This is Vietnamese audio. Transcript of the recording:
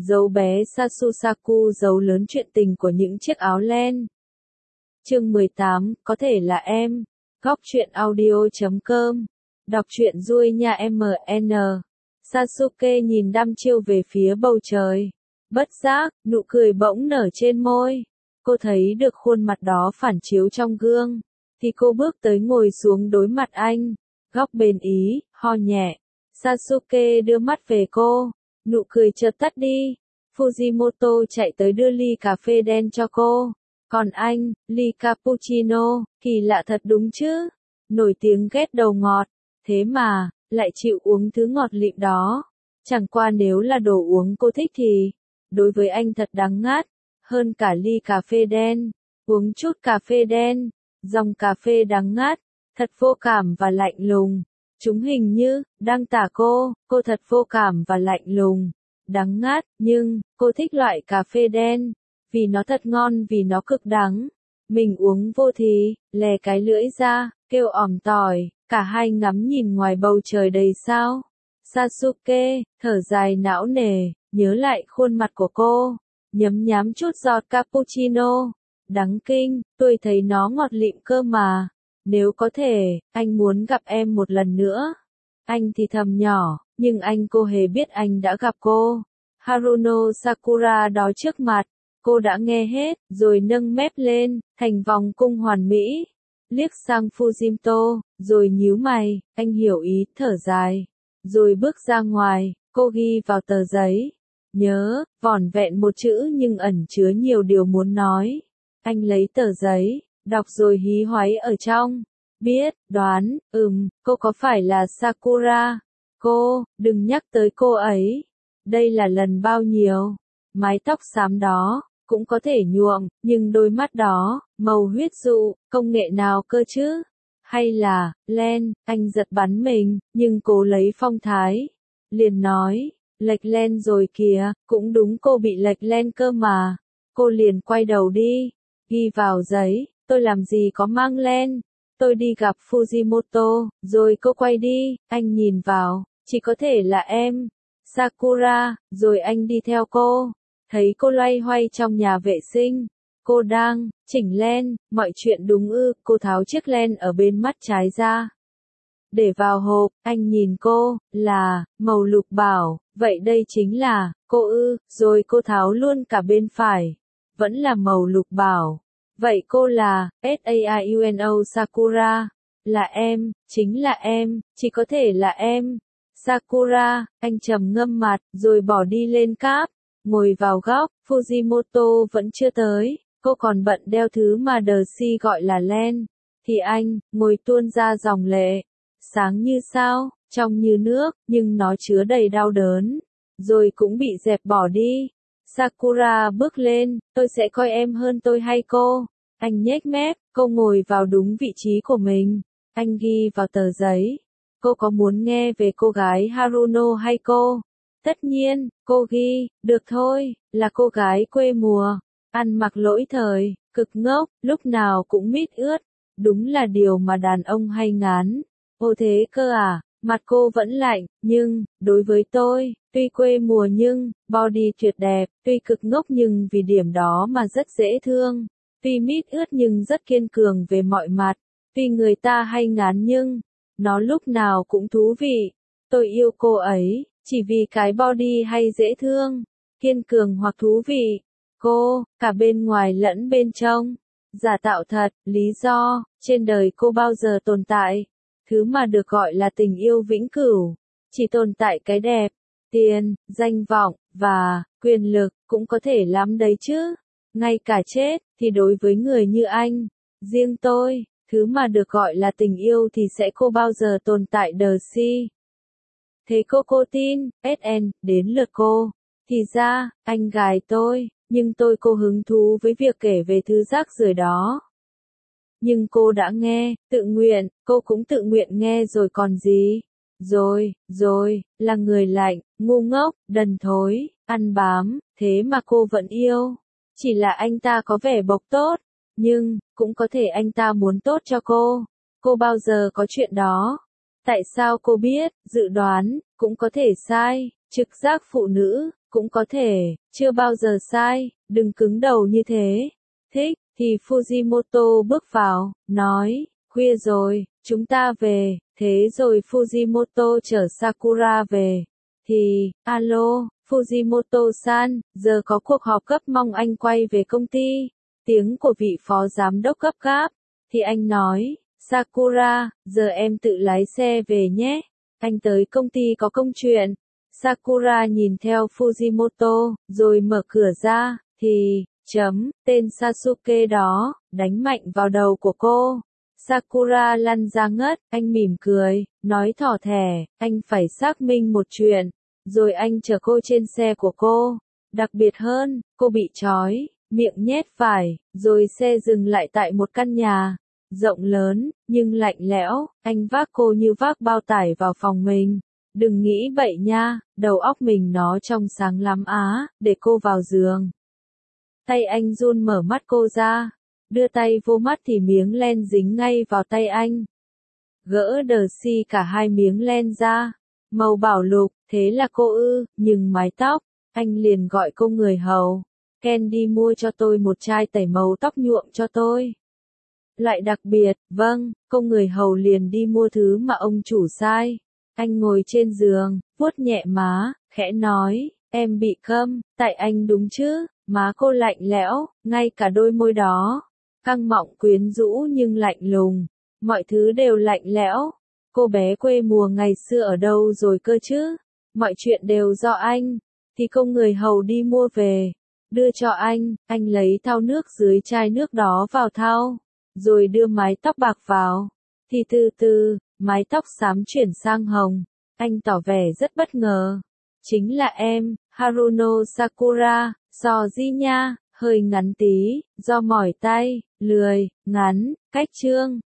dấu bé Sasusaku dấu lớn chuyện tình của những chiếc áo len. Chương 18, có thể là em. Góc truyện audio.com. Đọc truyện vui nha MN. Sasuke nhìn đăm chiêu về phía bầu trời. Bất giác, nụ cười bỗng nở trên môi. Cô thấy được khuôn mặt đó phản chiếu trong gương. Thì cô bước tới ngồi xuống đối mặt anh. Góc bên ý, ho nhẹ. Sasuke đưa mắt về cô. Nụ cười chợt tắt đi. Fujimoto chạy tới đưa ly cà phê đen cho cô. Còn anh, ly cappuccino, kỳ lạ thật đúng chứ. Nổi tiếng ghét đầu ngọt. Thế mà, lại chịu uống thứ ngọt lịm đó. Chẳng qua nếu là đồ uống cô thích thì, đối với anh thật đắng ngắt. Hơn cả ly cà phê đen. Uống chút cà phê đen. Dòng cà phê đắng ngắt. Thật vô cảm và lạnh lùng. Chúng hình như, đang tả cô thật vô cảm và lạnh lùng. Đắng ngắt, nhưng, cô thích loại cà phê đen. Vì nó thật ngon vì nó cực đắng. Mình uống vô thì, lè cái lưỡi ra, kêu ỏm tỏi, cả hai ngắm nhìn ngoài bầu trời đầy sao. Sasuke, thở dài não nề, nhớ lại khuôn mặt của cô, nhấm nhám chút giọt cappuccino. Đắng kinh, tôi thấy nó ngọt lịm cơ mà. Nếu có thể, anh muốn gặp em một lần nữa. Anh thì thầm nhỏ, nhưng cô hề biết anh đã gặp cô. Haruno Sakura đó trước mặt. Cô đã nghe hết, rồi nâng mép lên, thành vòng cung hoàn mỹ. Liếc sang Fujimoto, rồi nhíu mày, anh hiểu ý, thở dài. Rồi bước ra ngoài, cô ghi vào tờ giấy. Nhớ, vỏn vẹn một chữ nhưng ẩn chứa nhiều điều muốn nói. Anh lấy tờ giấy, đọc rồi hí hoáy ở trong. Biết, đoán, cô có phải là Sakura? Cô, đừng nhắc tới cô ấy. Đây là lần bao nhiêu? Mái tóc xám đó, cũng có thể nhuộm, nhưng đôi mắt đó, màu huyết dụ, công nghệ nào cơ chứ? Hay là, len, anh giật bắn mình, nhưng cố lấy phong thái. Liền nói, lệch len rồi kìa, cũng đúng cô bị lệch len cơ mà. Cô liền quay đầu đi, ghi vào giấy, tôi làm gì có mang len. Tôi đi gặp Fujimoto, rồi cô quay đi, anh nhìn vào, chỉ có thể là em. Sakura, rồi anh đi theo cô. Thấy cô loay hoay trong nhà vệ sinh. Cô đang chỉnh len, mọi chuyện đúng ư, cô tháo chiếc len ở bên mắt trái ra. Để vào hộp, anh nhìn cô, là, màu lục bảo, vậy đây chính là, cô ư, rồi cô tháo luôn cả bên phải. Vẫn là màu lục bảo. Vậy cô là, Sauno Sakura. Là em, chính là em, chỉ có thể là em. Sakura, anh trầm ngâm mặt, rồi bỏ đi lên cáp. Ngồi vào góc, Fujimoto vẫn chưa tới, cô còn bận đeo thứ mà Dercy gọi là len. Thì anh, ngồi tuôn ra dòng lệ. Sáng như sao, trong như nước, nhưng nó chứa đầy đau đớn. Rồi cũng bị dẹp bỏ đi. Sakura bước lên, tôi sẽ coi em hơn tôi hay cô. Anh nhếch mép, cô ngồi vào đúng vị trí của mình. Anh ghi vào tờ giấy. Cô có muốn nghe về cô gái Haruno hay cô? Tất nhiên, cô ghi, được thôi, là cô gái quê mùa, ăn mặc lỗi thời, cực ngốc, lúc nào cũng mít ướt. Đúng là điều mà đàn ông hay ngán. Ô thế cơ à, mặt cô vẫn lạnh, nhưng, đối với tôi, tuy quê mùa nhưng, body tuyệt đẹp, tuy cực ngốc nhưng vì điểm đó mà rất dễ thương. Tuy mít ướt nhưng rất kiên cường về mọi mặt. Tuy người ta hay ngán nhưng, nó lúc nào cũng thú vị. Tôi yêu cô ấy. Chỉ vì cái body hay dễ thương, kiên cường hoặc thú vị. Cô, cả bên ngoài lẫn bên trong. Giả tạo thật, lý do, trên đời cô bao giờ tồn tại. Thứ mà được gọi là tình yêu vĩnh cửu. Chỉ tồn tại cái đẹp, tiền, danh vọng, và, quyền lực, cũng có thể lắm đấy chứ. Ngay cả chết, thì đối với người như anh, riêng tôi, thứ mà được gọi là tình yêu thì sẽ không bao giờ tồn tại Dercy. Thế cô tin, SN, đến lượt cô. Thì ra, anh gài tôi, nhưng tôi cô hứng thú với việc kể về thứ rác rưởi đó. Nhưng cô đã nghe, tự nguyện, cô cũng tự nguyện nghe rồi còn gì. Rồi, là người lạnh, ngu ngốc, đần thối, ăn bám, thế mà cô vẫn yêu. Chỉ là anh ta có vẻ bộc tốt, nhưng, cũng có thể anh ta muốn tốt cho cô. Cô bao giờ có chuyện đó. Tại sao cô biết, dự đoán, cũng có thể sai, trực giác phụ nữ, Cũng có thể, chưa bao giờ sai, đừng cứng đầu như thế. Thích, thì Fujimoto bước vào, nói, khuya rồi, chúng ta về, thế rồi Fujimoto chở Sakura về. Thì, alo, Fujimoto-san, giờ có cuộc họp gấp mong anh quay về công ty. Tiếng của vị phó giám đốc gấp gáp. Thì anh nói, Sakura, giờ em tự lái xe về nhé. Anh tới công ty có công chuyện. Sakura nhìn theo Fujimoto, rồi mở cửa ra, thì, tên Sasuke đó, đánh mạnh vào đầu của cô. Sakura lăn ra ngất, anh mỉm cười, nói thỏ thẻ, anh phải xác minh một chuyện. Rồi anh chở cô trên xe của cô. Đặc biệt hơn, cô bị trói, miệng nhét vải, rồi xe dừng lại tại một căn nhà. Rộng lớn, nhưng lạnh lẽo, anh vác cô như vác bao tải vào phòng mình. Đừng nghĩ bậy nha, đầu óc mình nó trong sáng lắm á, để cô vào giường. Tay anh run mở mắt cô ra, đưa tay vô mắt thì miếng len dính ngay vào tay anh. Gỡ đờ xi cả hai miếng len ra, màu bảo lục, thế là cô ư, nhưng mái tóc, anh liền gọi cô người hầu. Ken đi mua cho tôi một chai tẩy màu tóc nhuộm cho tôi. Lại đặc biệt, vâng, cô người hầu liền đi mua thứ mà ông chủ sai. Anh ngồi trên giường, vuốt nhẹ má, khẽ nói, em bị câm, tại anh đúng chứ, má cô lạnh lẽo, ngay cả đôi môi đó. Căng mọng quyến rũ nhưng lạnh lùng, mọi thứ đều lạnh lẽo. Cô bé quê mùa ngày xưa ở đâu rồi cơ chứ? Mọi chuyện đều do anh. Thì cô người hầu đi mua về, đưa cho anh lấy thau nước dưới chai nước đó vào thau, rồi đưa mái tóc bạc vào. Thì từ từ, mái tóc xám chuyển sang hồng. Anh tỏ vẻ rất bất ngờ. Chính là em, Haruno Sakura, sò di nha, hơi ngắn tí, do mỏi tay, lười, ngắn, cách chương.